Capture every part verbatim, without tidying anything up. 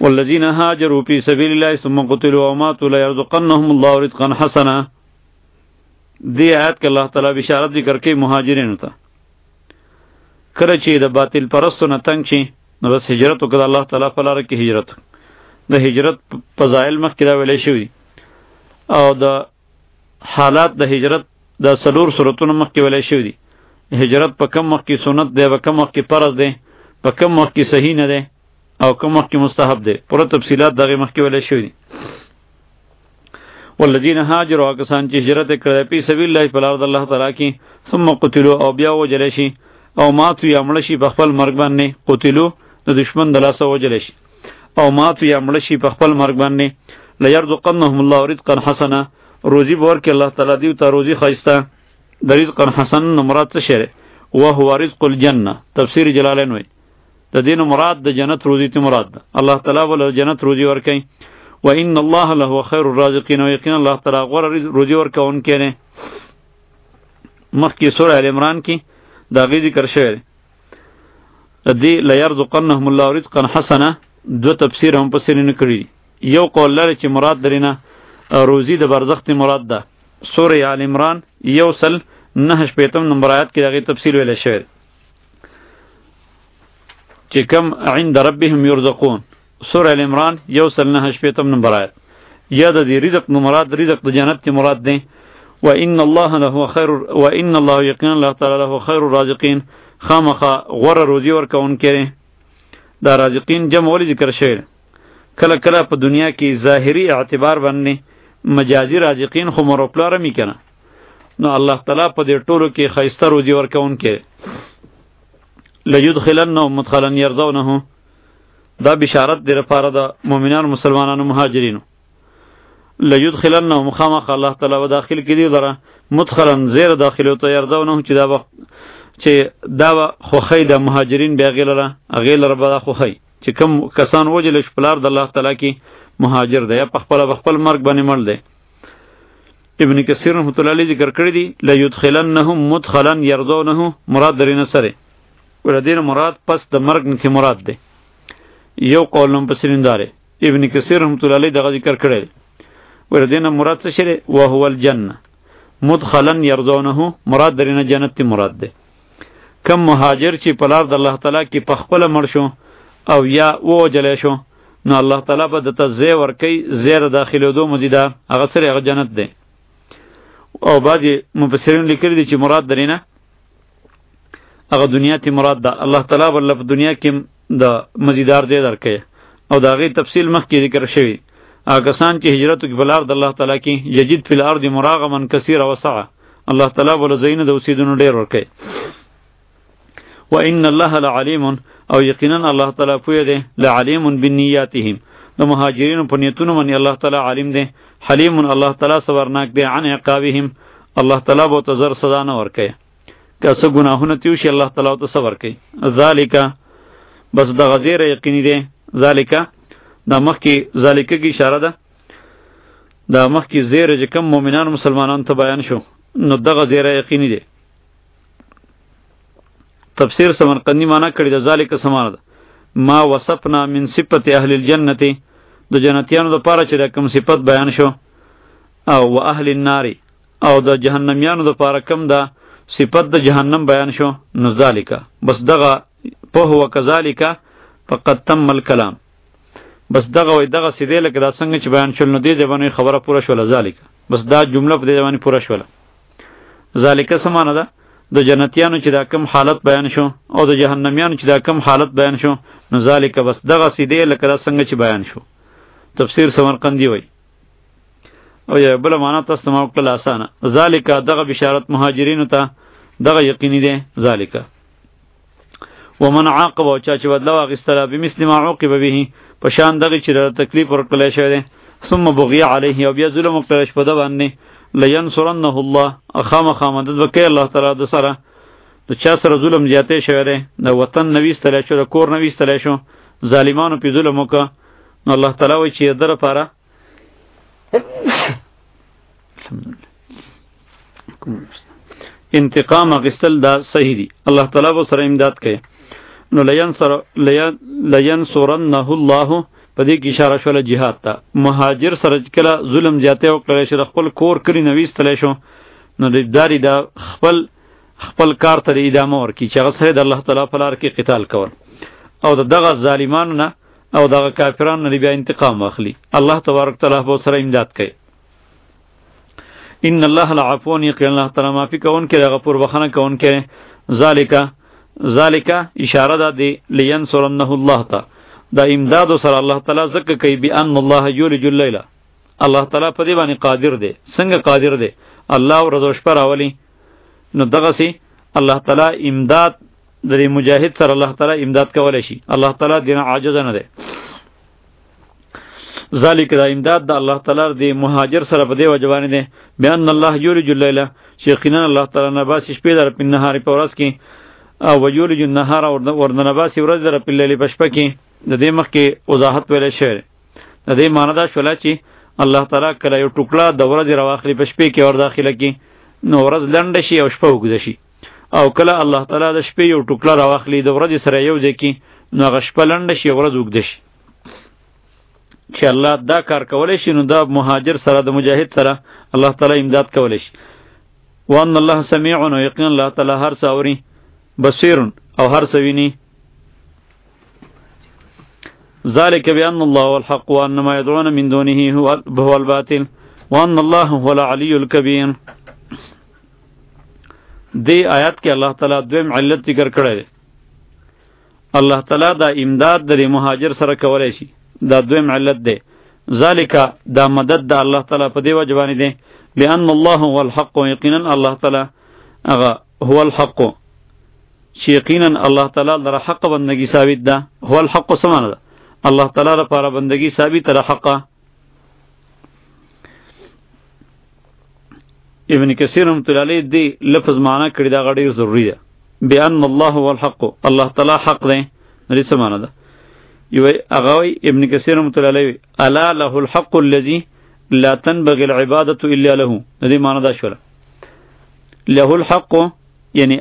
والذین هاجروا فی سبیل الله ثم قتلوا وماتوا لیرزقنهم الله رزقا حسنا. دی آیت کې الله تعالی بشارت ذکر کوي مهاجرینو ته. کله چې د باطل پرستو نه تنگ شي نو بس هجرت وکړه الله تعالی په لاره کې هجرت. د هجرت فضایل مخکې دا ویلې شوي او د حالات د هجرت د سلور صورتونو مخکې ویلې شوي دي. هجرت په کم وخت کې سنت دی، په کم وخت کې فرض دی، په کم وخت کې صحیح نه دی او کم وخت کې مستحب دی. پوره تفصیلات دغه مخکې ویلې شوي دي. والذین هاجروا کسان چې هجرت کړی په سبیل الله په لار د الله تعالی کې ثم قتلوا او بیا وجل شي او ماتو یا مړ شي په خپل مرګ باندې. قتلوا د دشمن د لاسه وجل شي او ماتو یا مړ شي په خپل مرګ باندې. لیرزقنهم الله رزقا حسنا، روزی بور کې الله تعالی دیو ته روزی خایسته. د رزقا حسن مراد څه شی او هو رزق الجنه. تفسیر جلالین وایي د دین مراد د جنت روزی ته مراد ده. الله تعالی ول جنت روزی ورکړي. و ان الله له خیر الرازقین، و یقینا الله تعالی غوره روزی ورکوونکی دی. مخکې سوره ال عمران کې دا غی ذکر شوی دی. لیرزقنهم الله رزقا حسنا دو تفسیر هم پسې نه کړی. یو قول لري چې مراد درینه روزی د برزخ مراد ده. سوره ال عمران یو سل نه شپیتم نمبر آیات کې دغه تفصیل ویل شوی چې کم عند ربهم یرزقون. سوره ال عمران یو سل نه شپیتم نمبر آیات. یا د دې رزق نو مراد رزق د جنت تی مراد دی. و ان الله له خیر و ان الله یقینا الله تعالی له خیر الرازقین، خامخا غوره روزی ورکون کړي. دا رازقین جمع ولې ذکر شوی؟ کله کله په دنیا کې ظاهری اعتبار باندې مجازی رازقین خو مروپلاره میکنه، نو الله تعالی په دې ټولو کې خیسته روزی ورکون کړي. لیدخلنهم مدخلا یرضونه، دا بشارت دی لپاره د مؤمنانو مسلمانانو مهاجرینو. لیدخلنهم خامخ الله تعالی و داخل کړي دره مدخلا زیر داخلو ته یرضونه چې دا وخت چې دا خوخی د مهاجرین بیا غیلره غیلره به خوخی چې کم کسان وجل شپلار د الله تعالی کې مهاجر دی یا په خپل خپل مرګ باندې مړ دی. ابن کثیر رحمۃ اللہ علیہ ذکر کړی دی لیدخلنهم مدخلا یرضونه مراد درینه سره ولدین مراد پس د مرګ نه مراد دی. یو قول نوم پسرینداره ابن کثیر رحمۃ اللہ علیہ دغه ذکر کړی ولدین مراد څه شری او هو الجنه مدخلا یرضونه مراد درینه جنت تی مراد دی. کم مهاجر چې په لار د الله تعالی کې په خپل مړ شو او یا وجل شو نو الله تعالی به د تزه ورکی زیر داخلو دو مزیدا هغه سره هغه جنت دی. او بعضی مفسرین لیکلي دي چې مراد درینه هغه دنیا تی مراد ده. الله تعالی ول په دنیا کې د مزیدار دی درکې او دا غي تفصیل مخکې ذکر شوی. هغه کسان چې هجرت کوي بلار د الله تعالی کې یجد فی الارض مراغما کثیر وسعه، الله تعالی ول زین د اوسیدونو ډیر ورکې. و ان الله لعلیم، او یقینا الله تعالی پوی دی لعلیم بالنیاتهم، د مهاجرین په نیتونو باندې الله تعالی عالم دی. حلیم الله تعالی صبرناک دی عن عقابهم، الله تعالی به تزر صدا نه ورکې که څه ګناهونه تیو شي الله تعالی ته صبر کوي. ذالک بس د غزیر یقینی دی. ذالک دا مخکې ذالک کی اشاره ده. دا مخکې زیر چې کوم مؤمنان مسلمانان ته بیان شو نو دغه زیر یقینی دی. تفسیر سمرقندی معنی کړی د ذالک سمانه ده ما وصفنا من صفت اهل الجنه، د جنتیانو د پاره چې د کوم صفت بیان شو، او و اهل النار، او د جهنميانو د پاره کوم ده صفت د جهنم بیان شو. نو ذالک بس دغه په هو کذالک فقط تم الکلام، بس دغه وای دغه سیده لکه دا څنګه چې بیان شول نو دې ځبانه خبره پوره شوله. ذالک بس دا جمله په دې ځبانه پوره شوله. ذالک سمانه ده د جنتیانو چې دا کم حالت بیان شو او د جهنميانو چې دا کم حالت بیان شو نو ذالک بس دغه سیده لکه دا څنګه چې بیان شو. تفسیر سمرقندی وای. او یا بل معنا تاسو ما وکړه اسانه. ذالک دغه بشارت مهاجرینو ته دغه یقیني دی. ذالک ومن عاقب او چا چې بدلا واغستلا بمثل ما عوقب به، په شان دغه چې تکلیف ورکړل شوی دی. ثم بغي علیه، او بیا ظلم وکړل شو په د باندې. لینصرنه الله، اخام خامدد وکي الله تعالی د سره د چا سره ظلم زیاتې شوی دی، د وطن نوی استلی شو، د کور نوی استلی شو، ظالمانو په ظلم وکړه نو الله تعالی وایي چې در لپاره انتقام اخیستل دا صحیح دی. الله تعالی به سره امداد کوي. نو لینصر لینصرنه الله په دې کې اشاره شوله جهاد ته. مهاجر سره کله ظلم زیاته وکړل شي خپل کور کړی نوې ستلی شو نو د داری دا خپل خپل کار ته ادامه ورکړي چې هغه سره د الله تعالی په لار کې قتال کول او د دغه ظالمانو نه او دغه کافرانو نه بیا انتقام واخلي. الله تبارک تعالی به سره امداد کوي. ان الله لعفو یقین الله تعالی معافی کون کې غفور بخنه کون کې. ذالک ذالک اشاره ده دی لینصرنه الله تا دا امداد سره الله تعالی زکه کوي بان الله یولج الليل الله تعالی په دې باندې قادر دی. څنګه قادر دی؟ الله ورځ او شپه راولي نو دغه سي الله تعالی امداد د مجاهد سره الله تعالی امداد کولای شي. الله تعالی دینه عاجز نه دی. ذالک دا امداد د الله تعالی د مهاجر سره په دې وجوانه دی بیان الله یولج الليل شیخینا الله تعالی نه باس شپې در په نهار په ورځ کې او ویولج النهار ورنه باس ورځ در په لیل په شپه کې. د دې مخ کې وضاحت ویل شوی. د دې معنی دا شولا چې الله تعالی کله یو ټوکړه د ورځې راواخلي په شپې کې ور داخله کې نو ورځ لنډ شي او شپه وګد شي او کله الله تعالی د شپې یو ټوکړه راواخلي د ورځې سره یو ځای کې نو هغه شپه لنډ شي ورځ وګد شي. چې الله دا کار کولای شي نو دا مهاجر سره د مجاهد سره الله تعالی امداد کولای شي. وان الله سمیع و یقین الله تعالی هر څه اوري بصیر او هر څه ویني. ذلك بأن الله هو الحق وأن ما يدعون من دونه هو الباطل وأن الله هو العلي الكبير. دی آیات کې الله تعالی دویم علت ذکر کړی دی. الله تعالی دا امداد د مهاجر سره کولای شي دا دویم علت دی. ذالک دا مدد د الله تعالی په دی وجبانی دی لأن الله هو الحق یقینا الله تعالی هغه هو الحق چې یقینا الله تعالی لپاره حق بندگی ثابت ده. هو الحق سمانه ده الله تعالی لپاره بندگی ثابت ده حق. ابن کثیر رحمۃ اللہ علیہ دی لفظ معنی کړی دا غړي ضروری ده. بأن الله هو الحق الله تعالی حق ده نری سمانه ده. یو هغه ابن کثیر رحمۃ اللہ علیہ الا له الحق الذي لا تنبغي العباده الا له. دې معنی دا شوله له الحق یعنی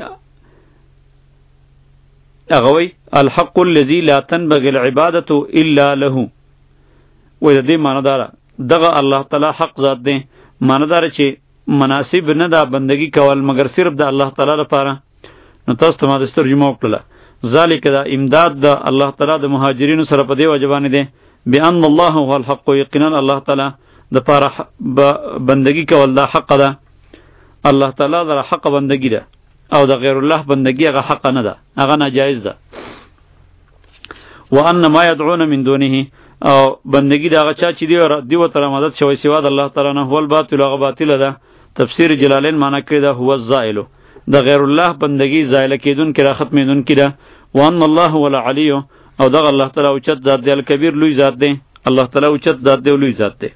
اغوی الحق الذي لا تنبغي العباده الا له. و دې معنی دار دغه الله تعالی حق ذات دی. معنی دار چې مناسب نه دا بندگی کول مگر صرف د الله تعالی لپاره. نو تاسو ته ما د ترجمه وکړه. ذالک دا امداد د الله تعالی د مهاجرینو سره په دی وجبانه دی بان الله هو الحق یقینا الله تعالی د پاره بندگی کول دا حق ده. الله تعالی د حق بندگی ده او د غیر الله بندگی هغه حق نه ده هغه ناجایز ده. وان ما يدعون من دونه او بندگی دا هغه چا چې دی دی و تر مدد شوی سوا د الله تعالی نه هو الباطل هغه باطل ده. تفسیر جلالین معنی کړی ده هو الزائل د غیر الله بندگی زائل کیدون کې را ختمیدون کې ده. وان الله هو العلی او دغه الله تعالی او چت ذات دی الکبیر لوی ذات دی. الله تعالی او چت ذات دی لوی ذات دی.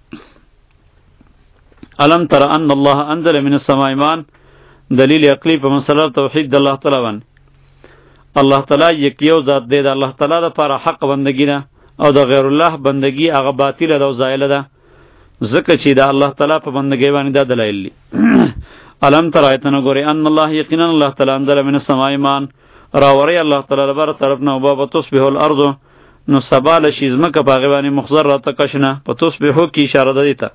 الم تر ان الله انزل من السماء ماء دلیل عقلی په مسله توحید د الله تعالی باندې. الله تعالی یکیو ذات دی د الله تعالی لپاره حق بندگی ده او د غیر الله بندگی هغه باطل ده او زائل ده. ځکه چې د الله تعالی په بندگی باندې دا دلایل دي. الم تر ایتنه ګوري ان الله یقینا الله تعالی انزل من السماء ماء راوری الله تعالی لپاره طرف نه وباب تصبح الارض نو سبال شیزمه که باغ باندې مخزر را تکشنه په تصبحو کی اشاره ده دیتا.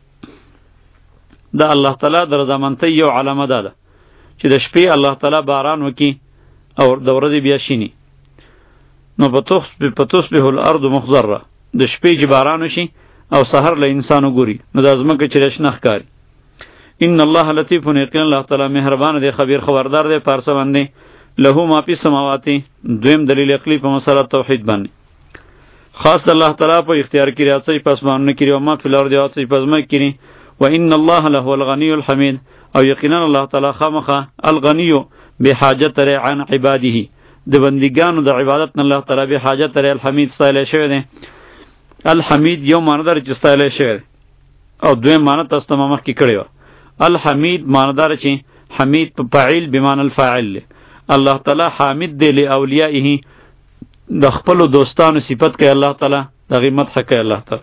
دا الله تعالی در زمانته یو علامه ده چې د شپې الله تعالی باران وکي او د ورځې بیا شینی نو په تصبح په تصبح الارض مخضره د شپې چې باران وشي او سحر له انسانو ګوري نو د ازمکه چې رشنخ کاری. ان الله لطیف یقین الله تعالی مهربان دی خبیر خبردار دی پارسه باندې له ما فی السماوات. دویم دلیل عقلی په مسله توحید باندې خاص الله تعالی په اختیار کې راځي پس باندې کړي او ما فی الارض راځي پس ما کړي. وان الله له الغنی الحمید او یقینا الله تعالی خامخه الغنی بحاجت ر عن عباده د بندګانو د عبادت نه الله تعالی به حاجت ر الحمید استایل شوی دی. الحمید یو معنی در چې استایل شوی او دویم معنی تاسو ته مخ کې کړی و. الحمید معنی دار چې حمید په فاعل بمعنی الفاعل. الله تعالی حامد دی له اولیاءه د خپل دوستانو صفت کوي الله تعالی د غیمت حق الله تعالی.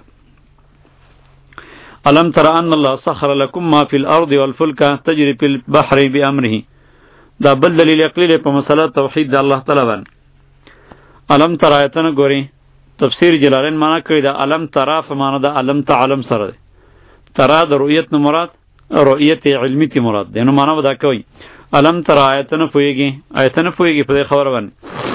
الم تر ان الله سخر لكم ما في الارض والفلك تجري في البحر بامره. دا بل دلیل عقلی په مسله توحید د الله تعالی باندې. الم تر ایتن ګوري تفسیر جلالین معنا کړی دا علم ترا فمانه دا علم تعلم سره ده. ترا د رؤیت نو مراد رؤیت علمی تی مراد ده. نو معنا ودا کوي علم ترا آیتن پویږي آیتن پویږي په خبر باندې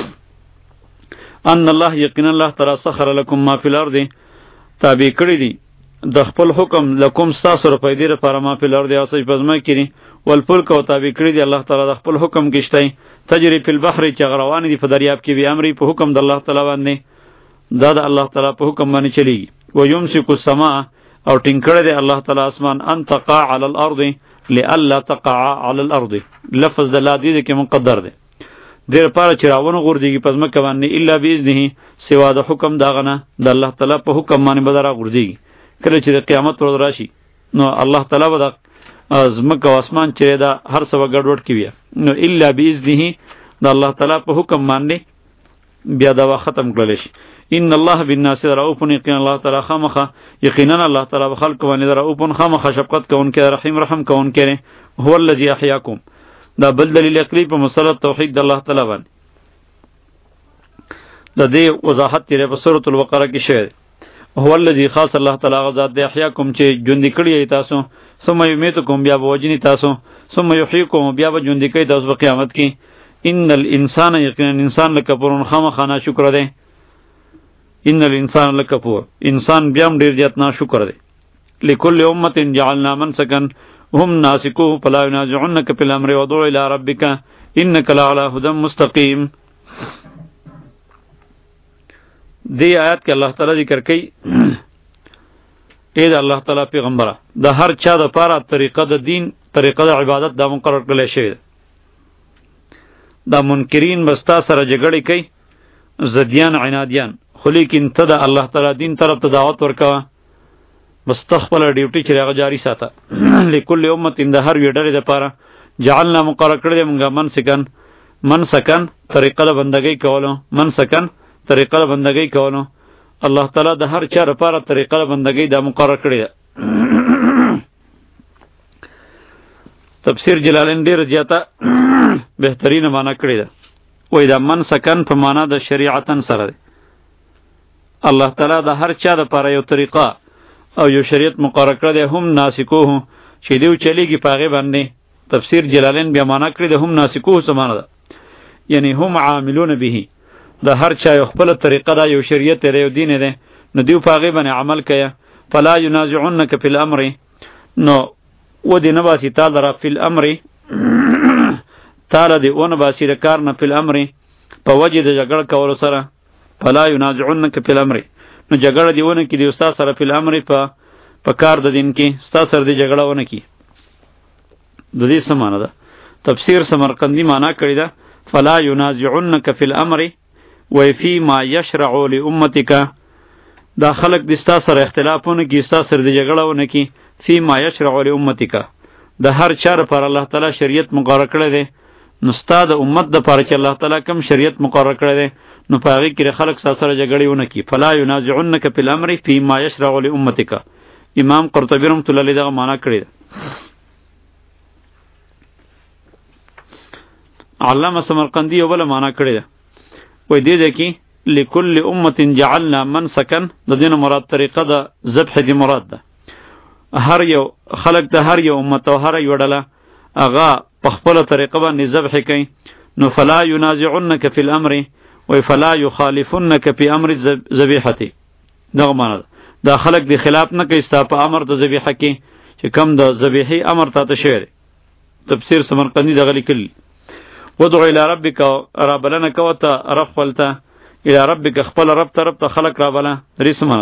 ان الله یقینا الله تعالی سخر لكم ما فی الارض تابع کړی دي د خپل حکم لکم تاسو را پیدا لپاره ما فی الارض او سج پزما کړي والفلک او تابع کړی دي الله تعالی د خپل حکم کېشتای تجری فی البحر چې غروان دي په دریاب کې به امر په حکم د الله تعالی باندې دا د الله تعالی په حکم باندې چلیږي و یمسک السماء او ټینګړه دی الله تعالی اسمان ان تقع علی الارض لالا تقع علی الارض لفظ د لا دی کې مقدر دی دیر پاره چې راونه غورځيږي پزما کوي الا باذنه سوا د حکم داغنه د الله تعالی په حکم باندې بدره غورځيږي کله چې د قیامت ورځ راشي نو الله تعالی به د زمکه او اسمان چې دا هر څه ګډوډ کوي نو الا باذنه د الله تعالی په حکم باندې بیا دا ختم کړل شي ان الله بالناس رؤوف یقینا الله تعالی خامخه یقینا الله تعالی به خلق باندې رؤوف خامخه شفقت کوونکی رحیم رحم کوونکی هو الذی احیاکم دا بل دلیل عقلی په مسله توحید د الله تعالی باندې د دې وضاحت تیرې په سورۃ البقره کې شوی هو الذی خاص الله تعالی غزاد د احیاکم چې ژوند کړی تاسو ثم یمیتکم بیا به وجنی تاسو ثم یحییکم بیا به ژوند کوي تاسو په قیامت کې ان الانسان یقینا انسان لکفور خامخا ناشکر دی ان الانسان لکفور انسان بیا هم ډیر زیات ناشکر دی لكل امه جعلنا منسکا هم ناسکوه فلا ينازعنك في الامر وادع الى ربك انك لعلى هدى مستقيم. دی آیات کې الله تعالی ذکر کوي اې د الله تعالی پیغمبره د هر چا د پاره طریقه د دین طریقه د عبادت دا مقرر کړل شوی دا منکرین بستا سره جګړه کوي زدیان عنادیان خو لیکن ته د الله تعالی دین طرف ته دعوت ورکوه مستقبل ډیوټي چې هغه جاری ساته لكل امه د هر وی ډلې د پاره جعلنا مقرر کړل موږ من سکن من سکن طریقه د بندګۍ کولو من سکن طریقه د بندګۍ کولو الله تعالی د هر چا لپاره طریقه د بندګۍ دا مقرر کړی ده. تفسیر جلالین ډیر زیاته بهترینه معنا کړی ده وای دا من سکن په معنا د شریعتن سره ده الله تعالی د هر چا لپاره یو طریقه او یو شریعت مقرر کړی ده هم ناسکوه چې دیو چلیږي پاغه باندې تفسیر جلالین بیا معنا کړی ده هم ناسکوه څه معنا ده یعنی هم عاملون به د هر چا یو خپل طریقه ده یو شریعت دی یو دین دی نو دیو پاغه باندې عمل کوي فلا ينازعنك في الامر نو و دی نه باسی تعالی را فی الامر تعالی دی اون باسی د کار نه فی الامر په وجه د جګړه کولو سره فلا ينازعنك في الامر نو جګړه دیونه کې دی استاد سره فی الامر په په کار د دین کې استاد سره دی جګړه ونه کی د دې سمانه ده تفسیر سمرقندی معنا کړی ده فلا ينازعنك في الامر وفي ما يشرع لامتك دا خلق د استاد سره اختلافونه کې استاد سره دی جګړه ونه کی فی ما یشرع لامتک د هر چا پر الله تعالی شریعت مقرر کړی دی نو استاد امت د پاره چې الله تعالی کوم شریعت مقرر کړی دی نو پاغي کې خلق سره جګړه ونه کی فلا ينازعنك في الامر فی ما یشرع لامتک امام قرطبی رحمۃ اللہ علیہ دا معنا کړی دی. علامه سمرقندی یو بل معنا کړی دی وای دی چې لكل امه جعلنا منسكا د دین مراد طریقه د ذبح دی مراد ده هر یو خلق د هر یو امت او هر یو ډله اغا په خپل طریقه باندې ذبح کوي نو فلا ينازعنك في الامر و فلا يخالفنك في امر الذبيحه دغه معنا دا خلق دی خلاف نه کوي ستا په امر د ذبیحه کې چې کم د ذبیحه امر ته شوی تفسیر سمرقندی دغه لیکل ودعو الى ربك ربنا کوته رفلته الى ربك خپل رب طرف ته خلق را بلا رسمه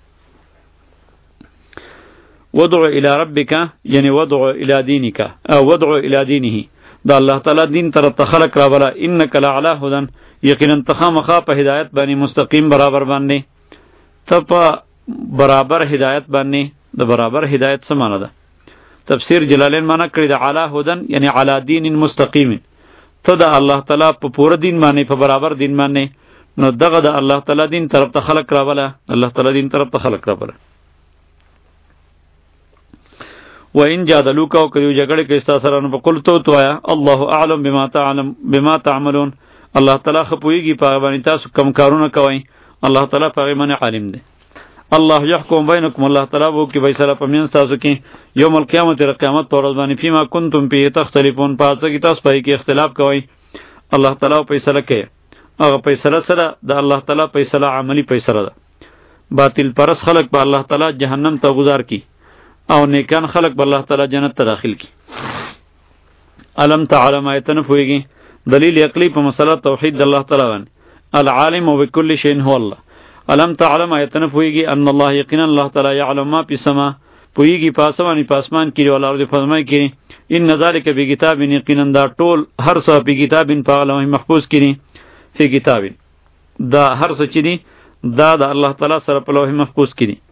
ودعو الى ربك یعنی ودعو الى دینک او ودعو الى دینه دا الله تعالی دین طرف ته خلق را بلا انک لعلى هدى یقینا تخامخا په هدایت باندې مستقیم برابر باندې ته په برابر هدایت باندې د برابر هدایت څه معنی ده تفسیر جلالین معنا کړی د علی هدن یعنی علی دین مستقیم ته د الله تعالی په پوره دین باندې په برابر دین باندې نو دغه د الله تعالی دین طرف ته خلق را بلا الله تعالی دین طرف ته خلق را بلا و ان جادلوک او کړي جګړه کې استا سره نو قل تو تو آیا الله اعلم بما تعلم بما تعملون الله تعالی خپويږي په باندې تاسو کم کارونه کوي الله تعالی په هغې باندې عالم دی. الله یحکم بینکم، الله تعالی به وکړي فیصله په منځ تاسو کې یوم القیامت، د قیامت په ورځ باندې، فیما کنتم فیه تختلفون، په هغه کې تاسو په کې اختلاف کوئ. الله تعالی فیصله کوي، هغه فیصله سره د الله تعالی فیصله عملی فیصله ده. باطل پرس خلق به الله تعالی جهنم ته گذار کی او نیکان خلق به الله تعالی جنت ته داخل کی. علم تعلم ایتن فویږي دلیل عقلی په مسله توحید د الله تعالی باندې. العالم بكل شيء هو الله. علم تعلم ایتن فویږي ان الله یقینا الله تعالی یعلم ما فی السما، پویږي په اسمان په اسمان کې او الارض فرمای کې ان ذالک بکتاب، یقینا دا ټول هر څه په کتاب په لوح محفوظ کې فی کتاب، دا هر څه چې دي دا د الله تعالی سره په لوح محفوظ کې دي.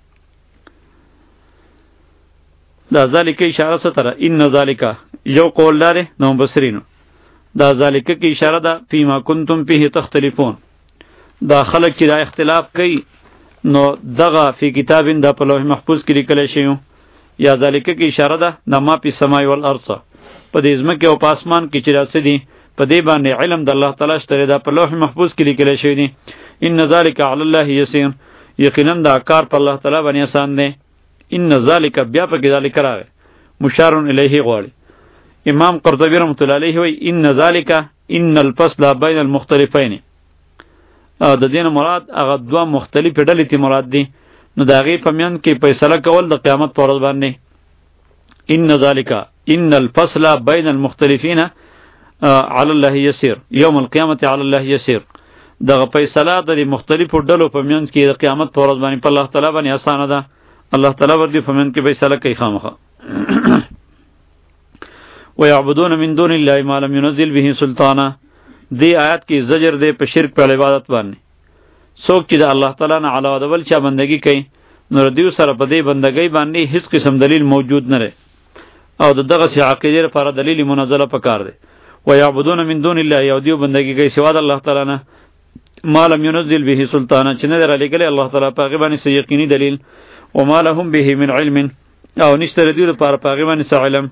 دا ذالک اشاره ستره ان ذالک یو قول لري نو مبصرینو، دا ذالک کی اشاره ده فیما کنتم فیه تختلفون، دا خلق چې دا اختلاف کوي نو دغه فی کتابین دا په لوح محفوظ کې لیکل شوی. یا ذالک کی اشاره ده د ما فی السماء والارض، په دې ځمکه او په اسمان کې چې راځي دي په دې باندې علم د الله تعالی شته، دا په لوح محفوظ کې لیکل شوی دي. ان ذالک علی الله یسیر، یقینا دا کار په الله تعالی باندې آسان دی. ان ذالک بیا په کې ذالک راغی مشار الیه غواړي. امام قرطبی رحمۃ اللہ علیہ وی ان ذالک ان الفصل بین المختلفین، د دین مراد هغه دوه مختلف ډلې تی مراد دي، نو دا غي په میان کې فیصله کول د قیامت پر ورځ باندې. ان ذالک ان الفصل بین المختلفین علی الله یسیر یوم القیامت علی الله یسیر، دغه فیصله د مختلفو ډلو په میان کې د قیامت پر ورځ باندې په الله تعالی باندې آسانه ده. الله تعالی ورته په میان کې فیصله کوي خامخا. ويعبدون من دون الله ما لم ينزل به سلطانا، دی آیات کی زجر دی په شرک په عبادت باندې. څوک چې د الله تعالی نه علاوه د بل چا بندگی کوي نو دیو سره په دې بندګۍ باندې هیڅ قسم دلیل موجود نه لري او دغه سی عقیده لپاره دلیل منزله پکار دی. ويعبدون من دون الله، یو دیو بندگی کوي سوا د الله تعالی نه، ما لم ينزل به سلطانا، چې نه درلګل الله تعالی په غیبه باندې یقیني دلیل. وما لهم به من علم، او نشته دیو لپاره په غیبه باندې علم.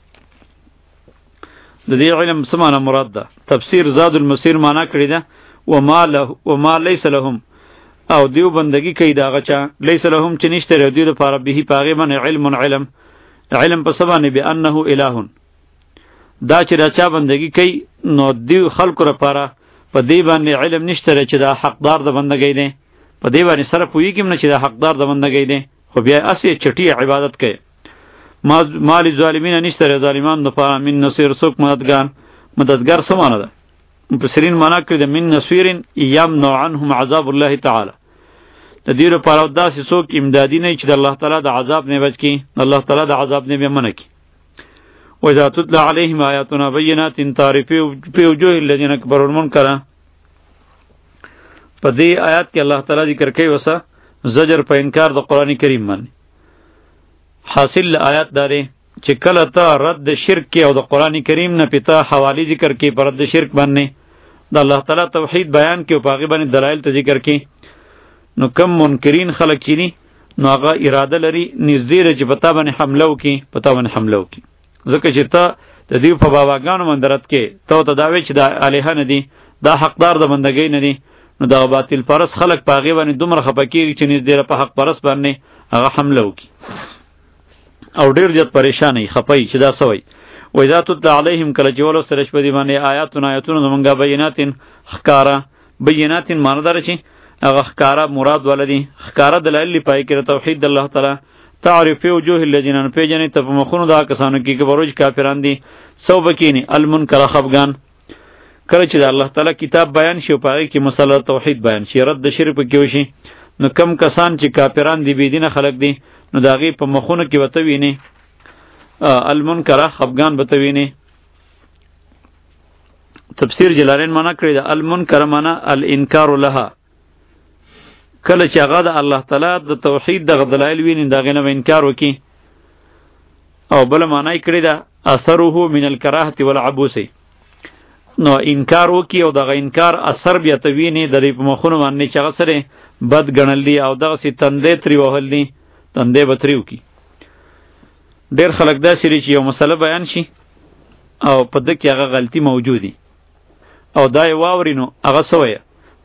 د دې علم سمانه مراد ده، تفسیر زاد المسیر معنا کړی ده وما له وما ليس لهم، او دیو بندگی کوي دا غچا ليس لهم چې نشته دیو لپاره به پاغه باندې علم علم علم په سبانه به انه اله، دا چې راچا بندگی کوي نو دیو خلق لپاره په دې باندې علم نشته چې دا حقدار د بندګۍ دی، په دې باندې سره پویږم نه چې دا حقدار د بندګۍ دی، خو بیا اسی چټي عبادت کوي. مال ظالمین نشتره ظالمان دپاره من نصیر، څوک مددگار. مددگار څه معنی ده؟ مفسرین معنا کړی ده من نصیرین یمنع عنهم عذاب الله تعالی، د دې لپاره داسې څوک امدادي نه چې د الله تعالی د عذاب نه بچ کی، الله تعالی د عذاب نه به منع کی. واذا تتلى عليهم آیاتنا بینات تعرف فی وجوه الذین کفروا المنکر، په دې آیات کې الله تعالی ذکر کوي وسه زجر په انکار د قران کریم باندې. حاصل آیات داره چې کله ته رد شرک کې او د قران کریم نه پتا حوالی ذکر کې پر رد شرک باندې د الله تعالی توحید بیان کې او پاغي باندې دلایل ته ذکر کې، نو کم منکرین خلک چینی نو هغه اراده لري نږدې چې پتا باندې حمله وکي، پتا باندې حمله وکي. ځکه چې ته د دې په باباګانو مندرت کې ته ته داوی چې د الها نه دي، دا حقدار د بندګۍ نه دي، نو دا باطل پرس خلک پاغي باندې دومره خپکیږي چې نږدې په حق پرس باندې هغه حمله وکي او ډیر جت پریشانی خپای چې دا سوی. وإذا تتلى عليهم کله چې ولو سره شپه دی باندې آیاتونه آیاتونه زمونږه بیناتین خکارا، بیناتین معنی دار چې هغه خکارا مراد ولدي، خکارا دلایل پای کې توحید د الله تعالی. تعرف وجوه الذين پیجن ته په مخونو دا کسانو کې کې بروج کافران دي سو بکینی المنکر خفغان. کله چې د الله تعالی کتاب بیان شي پای کې مسله توحید بیان شي، رد شرک کې وشي، نو کم کسان چې کافران دي بيدینه خلق دي نو داغي په مخونو کې وته ویني المنکر خفغان بته ویني. تفسیر جلالین معنا کړی دا المنکر معنا الانکار لها، کله چې هغه د الله تعالی د توحید د دلایل ویني داغه نه انکار وکي. او بل معنی کړی دا اثره من الکراهه والعبوس، نو انکار وکي او دغه انکار اثر بیا ته ویني د دې په مخونو باندې چې هغه سره بد ګڼل دي او دغه سي تندې تری وهل دي، تندې بتریو کی. ډیر خلک دا سری چې یو مسله بیان شي او په دې کې هغه غلطي موجودي او دا یې واورینو هغه سوی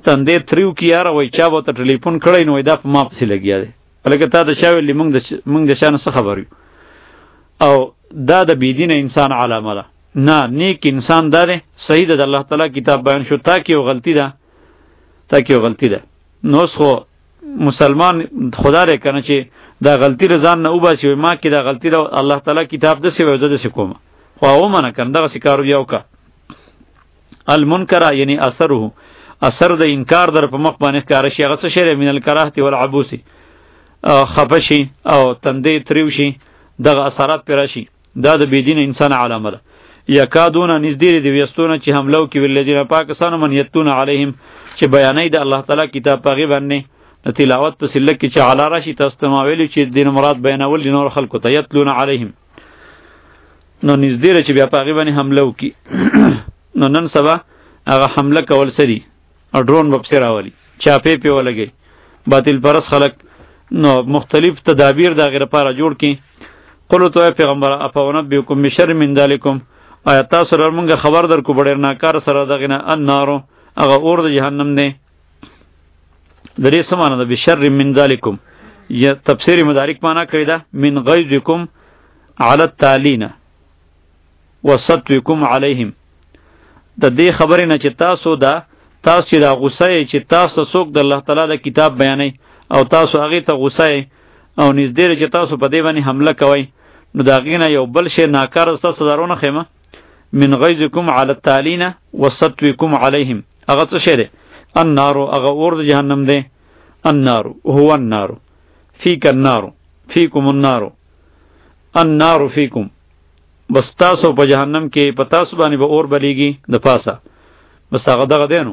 تندې تریو کی یاره وای چا به ته ټلیفون کړی نو دا په ما پسې لګیا دی لکه تا د چا ویلي موږ د موږ د چا نه څه خبر یو او دا د بېدینه انسان علامه ده نه نیک انسان دا دی صحیح ده د الله تعالی کتاب بیان شو تا کې یو غلطي ده تا کې یو غلطي ده نو اوس خو مسلمان خدا دی که نه چې دا غلطي له ځان نه وباسي وایي ما کې دا غلطي ده الله تعالی کتاب داسې وایي زه داسې کوم خو هغه ومنه که نه دغسې کار بیا وکړه المنکره یعنی اثره اثر د انکار در په مخ باندې ښکاره شي هغه څه شی دی من الکراهة والعبوس خفه شي او تندې تریو شي دغه اثرات پې راشي دا د بېدینه انسان علامه ده یکادونه نږدې دي ویستونه چې حمله وکړي والذین پاک کسانو من یتلون علیهم چې بیانوي د الله تعالی کتاب په هغې باندې د تلاوت په سلک کې چې علا راشي تاسو ته ما ویلي چې دین مراد بیانول د نور خلکو ته یتلون علیهم نو نږدې ده چې بیا په هغې باندې حمله وکړي نو نن سبا هغه حمله کول څه دي او ډرون به پسې راولي چاپې پې ولګوي باطل پرست خلک نو مختلف تدابیر د هغې لپاره جوړ کړي قلو تو پیغمبر افونبئکم بشر من ذلکم آیا تاسو سره موږ خبر درکو په ډېر ناکاره سره دغې نه النارو هغه اور د جهنم دی د دې څه معنی ده بشر من ذلکم یا تفسیر مدارک معنا کړې ده من غیظکم علی التالین وسطوکم علیهم د دې خبرې نه چې تاسو دا تاسو چې دا غصه یې چې تاسو څوک د الله تعالی د کتاب بیانوي او تاسو هغې ته غصه یې او نږدې ده چې تاسو په دې باندې حمله کوئ نو د هغې نه یو بل شی ناکاره ستاسو دارونه خیمه من غیظکم علی التالین وسطوکم علیهم هغه څه شی دی النارو هغه اور د جهنم دی النارو هو النارو فیک النارو فیکم النارو النارو فیکم بس تاسو په جهنم کې په تاسو باندې به اور بلیږي د پاسه بس هغه دغه دی نو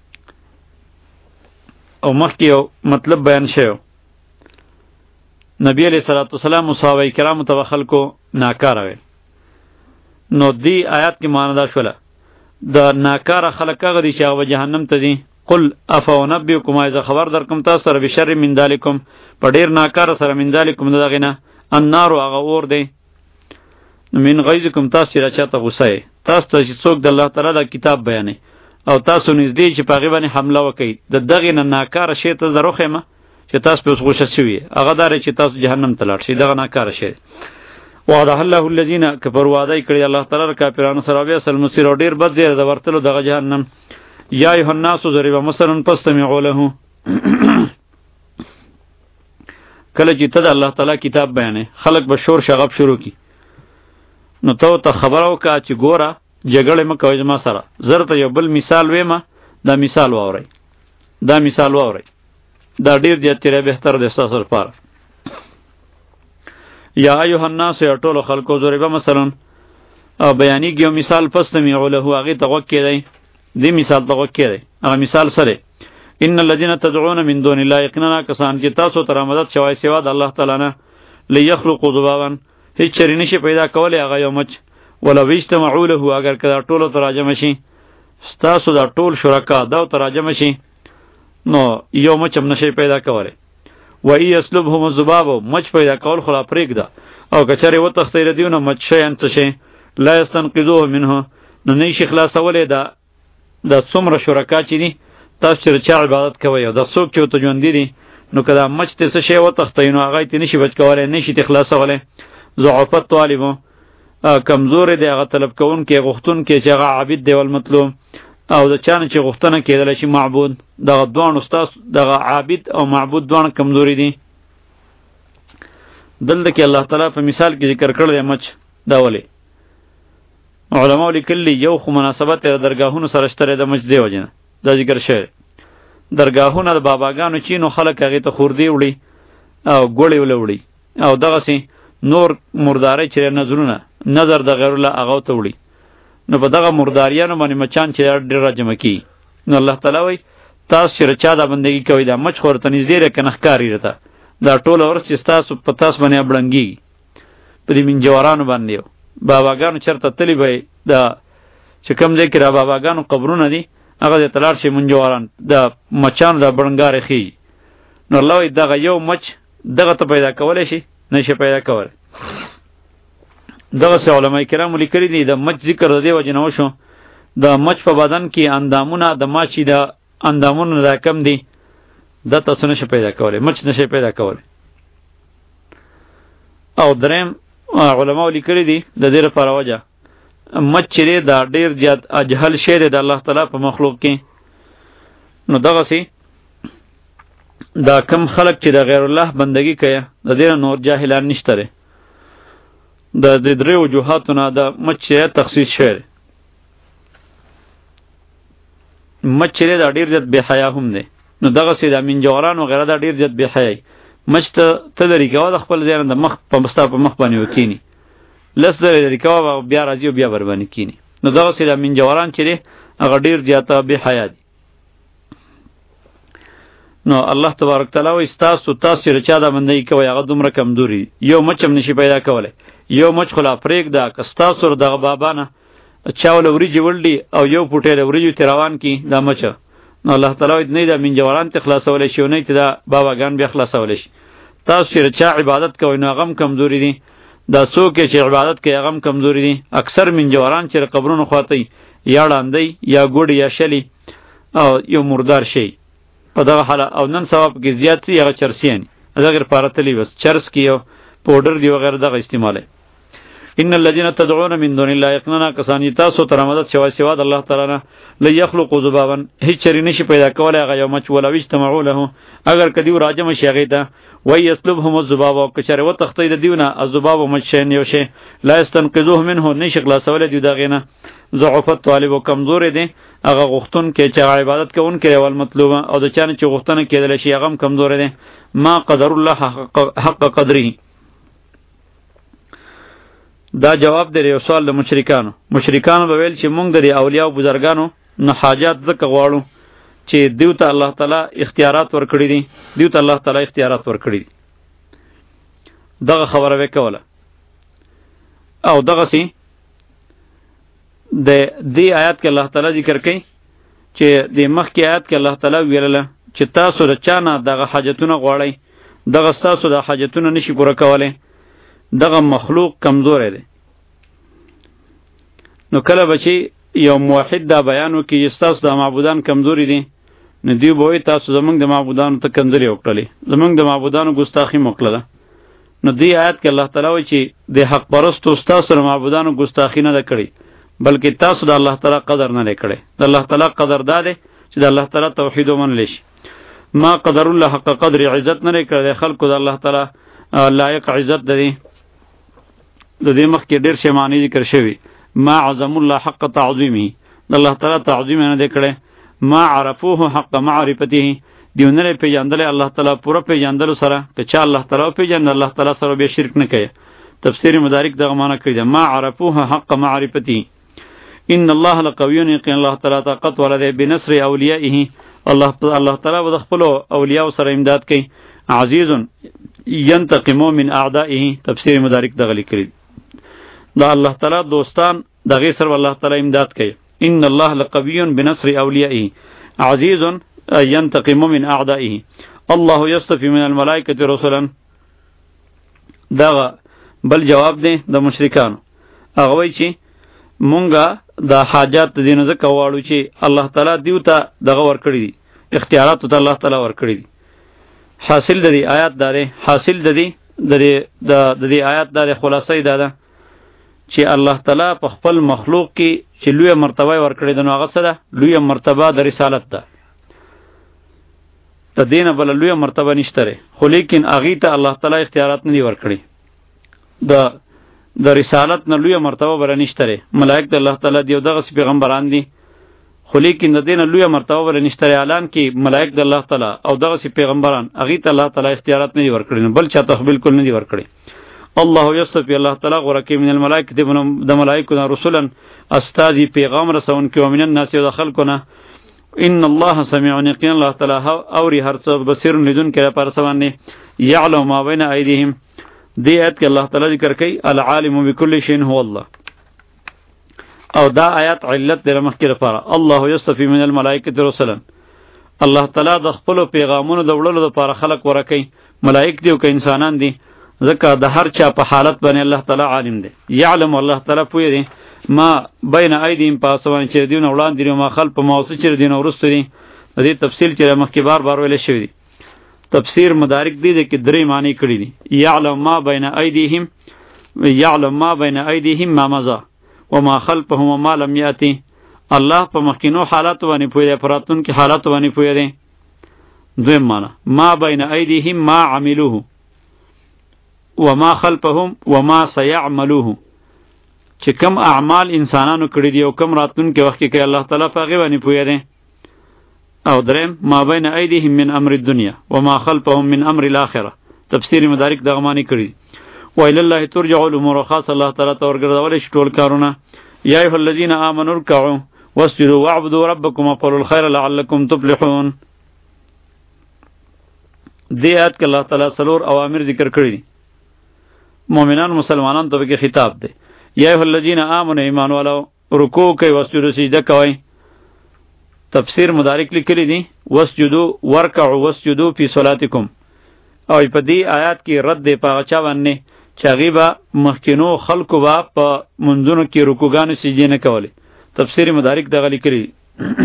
او مخکې یو مطلب بیان شوی نبی علیہ الصلوۃ والسلام صحابه کرامو ته خلکو ناکاره ویل نو دی آیات کې معنی دا شوله د ناکاره خلک هغه دي چې هغه جهنم ته ځي قل افونبئکم اذا خبر درکم تاسو سره بشر من ذلکم په ډېر ناکاره سره من ذلکم دغې نه النار هغه اور دی من غیظکم تاسو چې راچاته غوسه یې تاسو ته چې څوک د الله تعالی د کتاب بیانوي او تاسو نږدې چې په هغې باندې حمله وکئ د دغې نه ناکاره شی ته زه روښیمه چې تاسو پې اوس غوسه شوي هغه دا دی چې تاسو جهنم ته لاړ شئ دغه ناکاره شی دی وعده الله الذین کفروا وعده یې کړې الله تعالی د کافرانو سره بئس المصیر او ډېر بد ځای د ورتلو دغه جهنم یا ایها الناس ضرب مثلا فاستمعوا له کله چې ته د الله تعالی کتاب بیانې خلک به شور شغب شروع کی نو ته ته خبره وکړه چې ګوره جګړې مه کوئ زما سره زه درته یو بل مثال ویمه دا مثال واورئ دا مثال واورئ دا ډېر زیات تیری بهتر دی ستاسو لپاره یا ایها الناس یا ټولو خلکو ضرب مثلا او بیانېږي یو مثال فاستمعوا له هغې ته غوږ کېدئ دې مثال ته غوږ کېدئ هغه مثال څه دی ان الذین تدعون من دون الله یقینا کسان چې تاسو ته رامدد شوی سوا د الله تعالی نه لیخلقوا ذبابا هیڅ چرې نشي پیدا کولی هغه یو مچ ولو اجتمعوا له اگر که دا ټولو ته راجمع شي ستاسو دا ټول شرکا دا ته راجمع شي نو یو مچ هم نشي پیدا کولی و ای یسلبهم الذباب مچ پیدا کول خو لا پرېږده او که چرې وتښتئ له دوی نه مچ شیان څه شی لا یستنقذوه منه نو نه شي خلاصولی دا دا څومره شرکا چې دي تاسو چې چا عبادت کوئ او دا څوک چې ورته ژوندي دي نو که دا مچ ته څه شی وتښتئ نو هغه یې ترې نشي بچ کولی نه شي ترې خلاصولی ضعف الطالب کمزور دی هغه طلب کوونکی غوښتونکی چې هغه عابد دی والمطلوب او د چا نه چې غوښتنه کېدلی شي معبود دغه دواړو ستاسو دغه عابد او معبود دواړه کمزوري دي دلته کې الله تعالی په مثال کې ذکر کړی دی مچ دا ولې علماء لیکلي یو خو مناسبت یې د درګاهونو سره شته د مچ دی وجې نه دا ذکر شوی درګاهونه د باباګانو چې نو خلک هغې ته خوردې وړي او ګوړې وله وړي او دغسې نور مردارۍ چې نظرونه نظر د غیر الله هغو ته وړي نو په دغه مرداریانو باندې مچان چې ډېر راجمع کېږي نو الله تعالی وایي تاسو چې چا دا بندګي کوئ دا مچ خو ورته نږدې دی که نه ښکاري راته دا ټوله ورځ چې ستاسو په تاسو باندې بړنګېږي په دې منجوارانو باندې باباګانو چېرته تلي به دا چې کوم ځای کې را باباګانو قبرونه دي هغه ځای ته لاړ شي منجواران د مچانو دا بړنګارې خېږي نو الله وایي دغه یو مچ دغه ته پیدا کولی شي نه شي پیدا کولی دغسې علما کرامو لیکلي دي د مچ ذکر د دې وجې نه وشو د مچ په بدن کې اندامونه د ماچې د اندامونه دا کم دي دا تاسو نشه پیدا کولی، مچ نشه پیدا کولی. او دریم علماء لیکلی دي د دې لپاره وجه مچ چې دا ډیر زیات اجهل شی دی د الله تعالی په مخلوق کې. نو دغه سي دا کم خلق چې د غیر الله بندگی کوي د دې نور جاهلان نشته لري. د دې درې وجوهاتونه د مچ تخصیص شوی. مچ دا ډیر زیات بے حیا هم دی. نو دغه سي د منجوران وغیرہ دا ډیر زیات بے حیا. مچ ته تدری کوه د خپل ځای د مخ په مستا په مخ باندې وکینی لس درې کوه بیا راځي بیا بر باندې کینی. نو دغه سي د منجوران چې دی هغه ډیر زیات بے حیا دي. نو الله تبارک تعالی و استاسو تاسو رچا د بندګی کوي هغه دومره کمزوري یو مچم نشي پیدا کوله. یو مچ خلا پرېګ دا کستا سر دغه بابانه چاول وریجی ولډي او یو پټه د وریجو تیروان کی دا مچ. نو الله تعالی نه دا منجوران ته خلاصول شي نه ته دا باباګان بیا خلاصول شي. تاسو رچا عبادت کوي نو غم کمزوري دي. دا څوک چې عبادت کوي غم کمزوري دي. اکثر منجوران چې قبرونو خواطي یا لاندې یا ګوډ یا شلی او یو مردار شي په دغه حال او نن ثواب کې زیات سی هغه چرسیان اگر پارتلی بس چرس کیو پودر دی وغیرہ دغه استعماله. ان الذين تدعون من دون الله يقننا کسانی تاسو تر مدد شوا سوا د الله تعالی نه ل يخلق ذبابا هیڅ چری نشي پیدا کولای هغه یو مچ ولا وجتمعوا له اگر کدی راجم شي هغه ته وای يسلبهم الذباب او کچره و تختی د دیونه الذباب مچ شین یو شي لا استنقذوه منه نشي خلاصول دی دغه نه ضعف طالب او کمزور دي هغه غختون کې چې عبادت کوون کې ول مطلوب او د چانه چې غختنه کېدل شي هغه کمزور دي. ما قدر الله حق قدره. دا جواب دی یو سوال د مشرکانو. مشرکانو به ویل چې مونږ د اولیاء او بزرګانو نه حاجات زکه غواړو چې دیو ته الله تعالی اختیارات ورکړي دي، دیو ته الله تعالی اختیارات ورکړي دي. دغه خبره وکوله او دغه سي د دې آیات کې الله تعالی ذکر کوي چې د مخ کې آیات کې الله تعالی ویل چې تاسو رچانه دغه حاجتونه غواړئ دغه تاسو د حاجتونه نشي پوره کولای. دغه مخلوق کمزور دی. نو کله بچی یو موحد دا بیانو کې تاسو د معبودان کمزوري دي نو دی به تاسو زمونږ د معبودانو ته کنځلې وکړلې زمونږ د معبودانو ګستاخی وکړه. نو دی آیات کې الله تعالی وایي چې د حق پرستو تاسو د معبودانو ګستاخی نه کړی بلکې تاسو د الله تعالی قدر نه کړی. د الله تعالی قدر دا دی چې د الله تعالی توحید ومنل شي. ما قدر الله حق قدر عزت نه کړی خلکو د الله تعالی لایق عزت دی. د دې مخ کې ډېر شی معنی ذکر شوی. ما عظم الله حق تعظیمه د الله تعالی تعظیم نه کړی. ما عرفوه حق معرفته دیونه پیژندل الله تعالی پوره پیژندل سره که چا الله تعالی پیژند الله تعالی سره به شرک نه کوي. تفسیر مدارک دغه معنی کوي ما عرفوه حق معرفته. ان الله لقوی یقین الله تعالی طاقت ولده بنصر اولیائه الله الله تعالی د خپل اولیاء سره امداد کوي. عزیز ينتقم من اعدائه تفسیر مدارک دغه لیکلی دا الله تعالی دوستان دغه سره الله تعالی امداد کوي. ان الله لقوی بنصر اولیائه عزیز ينتقم من اعدائه الله يصطفي من الملائکه رسلا. دا بل جواب دی د مشرکانو. هغه وایي چې مونږه د حاجات دینه زکه واړو چې الله تعالی دیو ته دغه ور کړی دي اختیارات ته الله تعالی ور کړی دي. حاصل د دې آیات داره حاصل د دې د دې آیات داره خلاصې ده ده چې الله تعالی په خپل مخلوق کې چې لوی مرتبه ور کړی ده نو هغه څه ده لوی مرتبه د رسالت ده. د دینه بل لوی مرتبه نشته خو لیکن اغه ته الله تعالی اختیارات نه ور کړی. د د رسالت نه لوی مرتبه بر نشته. ملائکه الله تعالی دیو دغه پیغمبران دي خو لیکن د دینه لوی مرتبه بر نشته. اعلان کې ملائکه الله تعالی او دغه پیغمبران اغه ته الله تعالی اختیارات نه ور کړی بل چاته بالکل نه ور کړی. الله یصطفی الله تعالی غورکی من الملائکه د ملائکه رسولا استاذی پیغام رسون کې ومن الناس او خلقنا. ان الله سميع يقين الله تعالی اوري هر څه بصیر لیدون کې پر سوانه يعلم ما بين ايديهم. دی آیت کې الله تعالی ذکر کوي العالم بكل شيء هو الله. او دا آیات علت د مخکې لپاره الله یصطفی من الملائکه رسلا. الله تعالی د خپل پیغامونو د وړلو لپاره خلق ورکي ملائک دی او که انسانان دي ځکه د هر چا په حالت باندې الله تعالی عالم دی. يعلم الله تعالی پوی دی ما بین ایدیم پاسوان چې دیونه وړاندې دی ما خلق په موصف چې دین ورستو دي دې تفصیل چې مخکې بار بار ویل شوی دی. تفسیر مدارک دی کې درې معنی کړی دي. یعلم ما بین ایدیهم، یعلم ما بین ایدیهم ما مضى وما خلفهم وما لم یاتی. الله په مخکینو حالات باندې پوهه دی، پراتون کې حالات باندې پوهه دی. دویم معنی ما بین ایدیهم ما عملوه وما خلفهم وما سيعملوه، چې کم اعمال انسانانو کړی دي او کم راتون کې وخت کې الله تعالی په هغه باندې پوهه دی. او دریم ما بین ایدیهم من امر الدنیا وما خلفهم من امر الاخره. تفسیر مدارک دغه معنی کړی. و الی الله ترجع الامور، خاص الله تعالی ته ورګرځول شي ټول کارونه. یا ایها الذین آمنوا ارکعوا واسجدوا واعبدوا ربکم وقولوا الخیر لعلکم تفلحون. دې آیت کې الله تعالی څلور اوامر ذکر کړی دي. مؤمنان مسلمانان ته به خطاب دی. یا ایها الذین آمنوا ایمان والو رکوع کوي، واسجدوا سجده کوي. تفسیر مدارک لیکلی دي واسجدوا ورکعوا واسجدوا فی صلاتکم. او په دې آیات کې رد دی په چا باندې چې هغې به مخکینو خلکو به په منځونو کې رکوګانې سجدې نه کولې. تفسیر مدارک دغه لیکلی دي.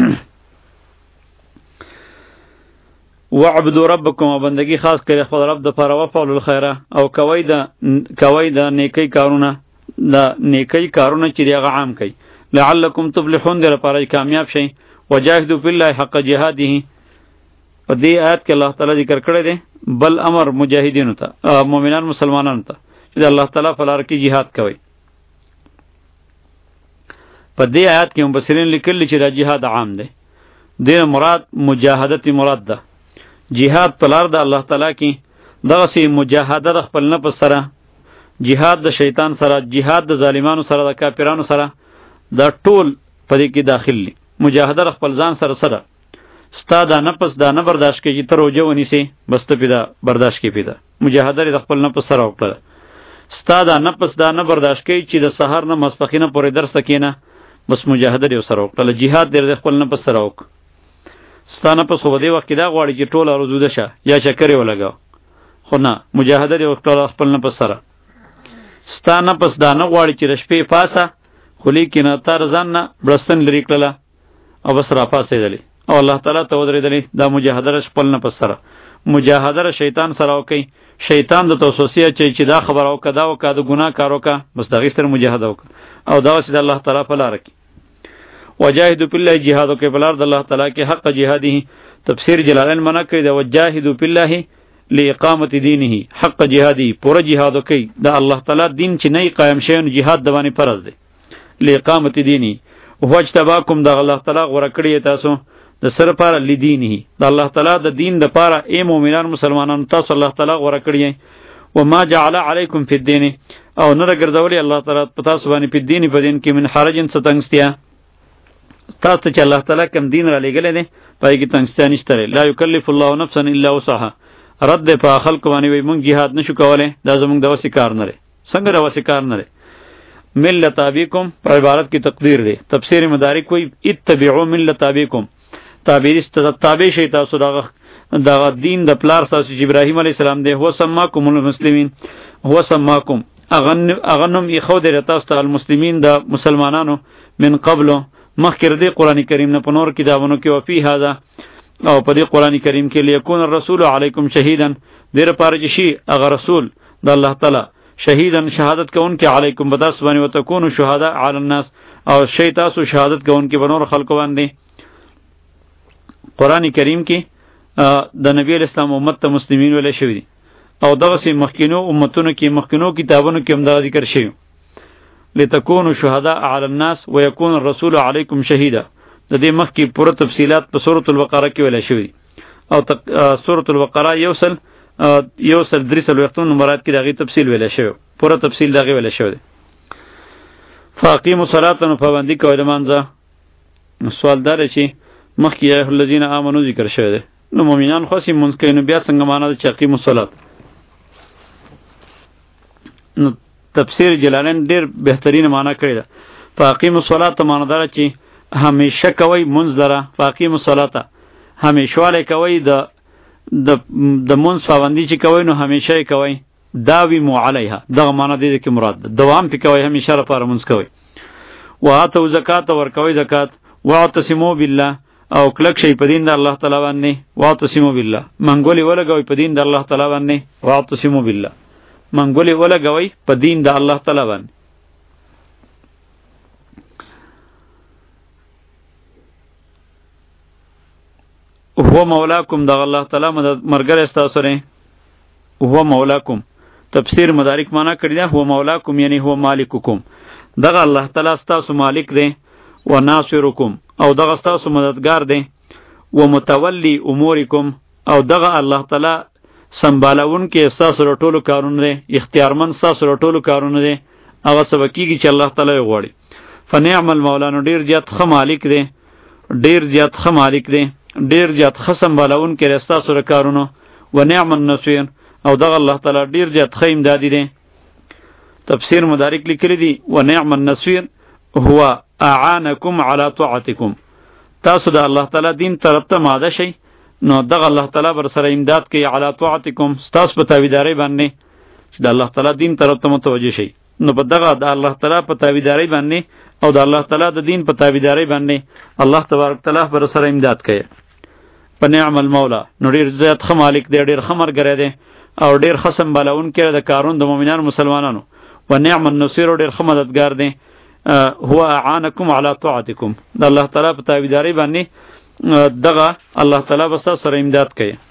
وعبدوا ربکم، او بندگی خاص کړئ خپل رب دپاره، وفعلوا الخیره، او کوئ د کوئ د نیکۍ کارونه، د نیکۍ کارونه چې دی هغه عام کوئ. لعلکم تفلحون، دې لپاره چې کامیاب شئ. وجاهدوا فی الله حق جهاده. په دې آیت کې الله تعالی ذکر کړی دی بل امر مجاهدینو ته، مؤمنان مسلمانانو ته، چې د الله تعالی په لار کې جهاد کوي. په دې آیت کې مفسرین لیکلي چې دا جهاد عام دی. دې مراد مجاهدت مراد ده. جهاد په لار د الله تعالی کې دغسې مجاهده د خپل نفس سره، جهاد د شیطان سره، جهاد د ظالمانو سره، د کافرانو سره، دا ټول په دې کې داخل دي. مجاهده د خپل ځان سره سره ستا دا نفس دا نه برداشت کوي چې ته روژه ونیسې بس ته پیدا برداشت کوي پیدا. مجاهده د خپل نفس سره وکړه. ستا دا نفس دا نه برداشت کوي چې د سحر نه ماسپښینه پورې درس ته کښېنه بس مجاهده دې ورسره وکړه. جهاد دې د خپل نفس سره وکړه. ستا نفس خو په دې وخت کې دا غواړي چې ټوله روزوده شه یا چکر یې ولګاو، خو نه، مجاهده دې وکړه خپل نفس سره. ستا نفس دا نه غواړي چې د شپې پاسه خو لیکن تا د ځان نه بړستن لرې کړله او بس را پاڅېدلې او الله تعالی ته ودرېدلې. دا مجاهده د خپل نفس سره. مجاهده د شیطان سره وکئ. شیطان د توسوسه اچوي چې دا خبره وکړه، دا وکړه، د ګناه کار وکړه، بس د هغې سره مجاهده وکړه او دغسې د الله تعالی په لاره کې. وجاهدوا فی الله، جهاد وکئ په لار د الله تعالی کې حق جهاده. تفسیر جلالین منع کړی دی وجاهدوا فی الله لاقامت دینه حق جهاده. پوره جهاد وکئ د الله تعالی دین چې نه قائم شوی نو جهاد د باندې فرض دی. لاقامت دینه هو اجتباکم، د الله تعالی غوره کړی تاسو د سر پاره لدینه، د الله تعالی د دین د پاره ای مؤمنان مسلمانانو تاسو الله تعالی غوره کړی. و ما جعل علیکم فی الدین، او نه راګرځولی الله تعالی په تاسو باندې په دین په دین کې من حرجن څه تنګستیا. تاسو چې الله تعالی کوم دین را لېږلی دی پای کې تنګستیا نشته. لا یکلف الله نفسا الا وسعها. رد په خلکو باندې وایي موږ جهاد نشو کولی، دا زموږ د وسې کار نه دی. څنګه د وسې کار نه دی؟ ملت ابیکم په عبارت کې تقدیر دی. تفسیر مدارک کوئی اتبعوا ملت ابیکم، تابعیست تابع شي تاسو دغه دغه دین د پلار تاسو چې ابراهیم علیه السلام دی. هو سماکم المسلمین، هو سماکم اغنم یخو دی تاسو ته المسلمین د مسلمانانو من قبل مخکې دی قرآن کریم نه په نور کتابونو کې. وفي هذا، او په دې قرآن کریم کې لیکون الرسول علیکم شهیدا، دې لپاره چې شي هغه رسول د الله تعالی شهیدن شهادت کوونکی علیکم بتاس باندې، وتکونو شهداء علی الناس، او شی تاسو شهادت کوونکی بنور خلکو باندې. قرآن کریم کې د نبی اسلام امت ته مسلمین ویل شوی دي او دغسې مخکینو امتونو کې مخکینو کتابونو کې هم دغه ذکر شوی. لتکونو شهداء علی الناس ویکون الرسول علیکم شهیدا. د دې مخکې پوره تفصیلات په سورة البقره کې ویل شوی دي او سورة البقره یو سل یو سل درې څلوېښتم نمبرات کې د هغې تفصیل ویلی شوی، پوره تفصیل د هغې ویلی شوی دی. فاقیموا الصلاة، نو پابندي کوئ د لمانځه. سوال دا دی چې مخکې یا ایها الذین آمنوا ذکر شوی دی، نو مؤمنان خو هسې لمونځ کوي، نو بیا څنګه معنا ده چې اقیموا الصلاة؟ نو تفسیر جلالین ډېر بهترینه معنا کړې ده. فاقیموا الصلاة معنا دا ده چې همیشه کوئ مونځ لره. فاقیموا الصلاة همیشوالی کوئ، د د د مونځ پابندي چې کوئ نو همیشه یې کوئ. داویموا علیها، دغه معنا دې کې مراد ده، دوام پې کوئ، همیشه لپاره مونځ کوئ. وآتوا زکات، ورکوئ زکات. واعتصموا بالله، او کلک شي په دین د الله تعالی باندې واعتصموا بالله منګولي ولګوي په دین د الله تعالی باندې واعتصموا بالله منګولي ولګوي په دین د الله تعالی باندې هو مولاکم د الله تعالی مرګره استاسو نه هو مولاکم تفسیر مدارک معنا کړی دا هو مولاکم یعنی هو مالککم دغه الله تعالی استاسو مالک دی و ناصرکم او دغه استاسو مددگار دی و متولی امورکم او دغه الله تعالی سنبالون کې استاسو ټولو کارونه دی اختیارمن استاسو ټولو کارونه دی هغه سبکیږي چې الله تعالی غواړي فنعم المولا نو ډیر زیات خ مالک دی ډیر زیات خ مالک دی ډیر زیات خ سنبالون کې استاسو کارونه و نعم النصير او دغه الله تعالی ډیر زیات خ امدادي دی تفسیر مدارک لیکلی دی و نعم النصير هو اعانکم علی طاعتکم تاسو د الله تعالی دین طرف ته ماده شي نو دغه الله تعالی بر سره امداد کوي علی طاعتکم تاسو په تابعداري باندې چې د الله تعالی دین طرف ته متوجه شي نو په دغه د الله تعالی په تابعداري باندې او د الله تعالی د دین په تابعداري باندې الله تبارک تعالی بر سره امداد کوي په نعم المولا نو ډیر زیات خ مالک دی ډیر خمر ګره دی او ډیر خصم بلون کړه د کارون د مؤمنانو مسلمانانو و نعم النصير ډیر خ مددگار دی هو اعانکم علی طاعتکم د الله تعالی په تابعداري باندې دغه الله تعالی بس سره امداد کوي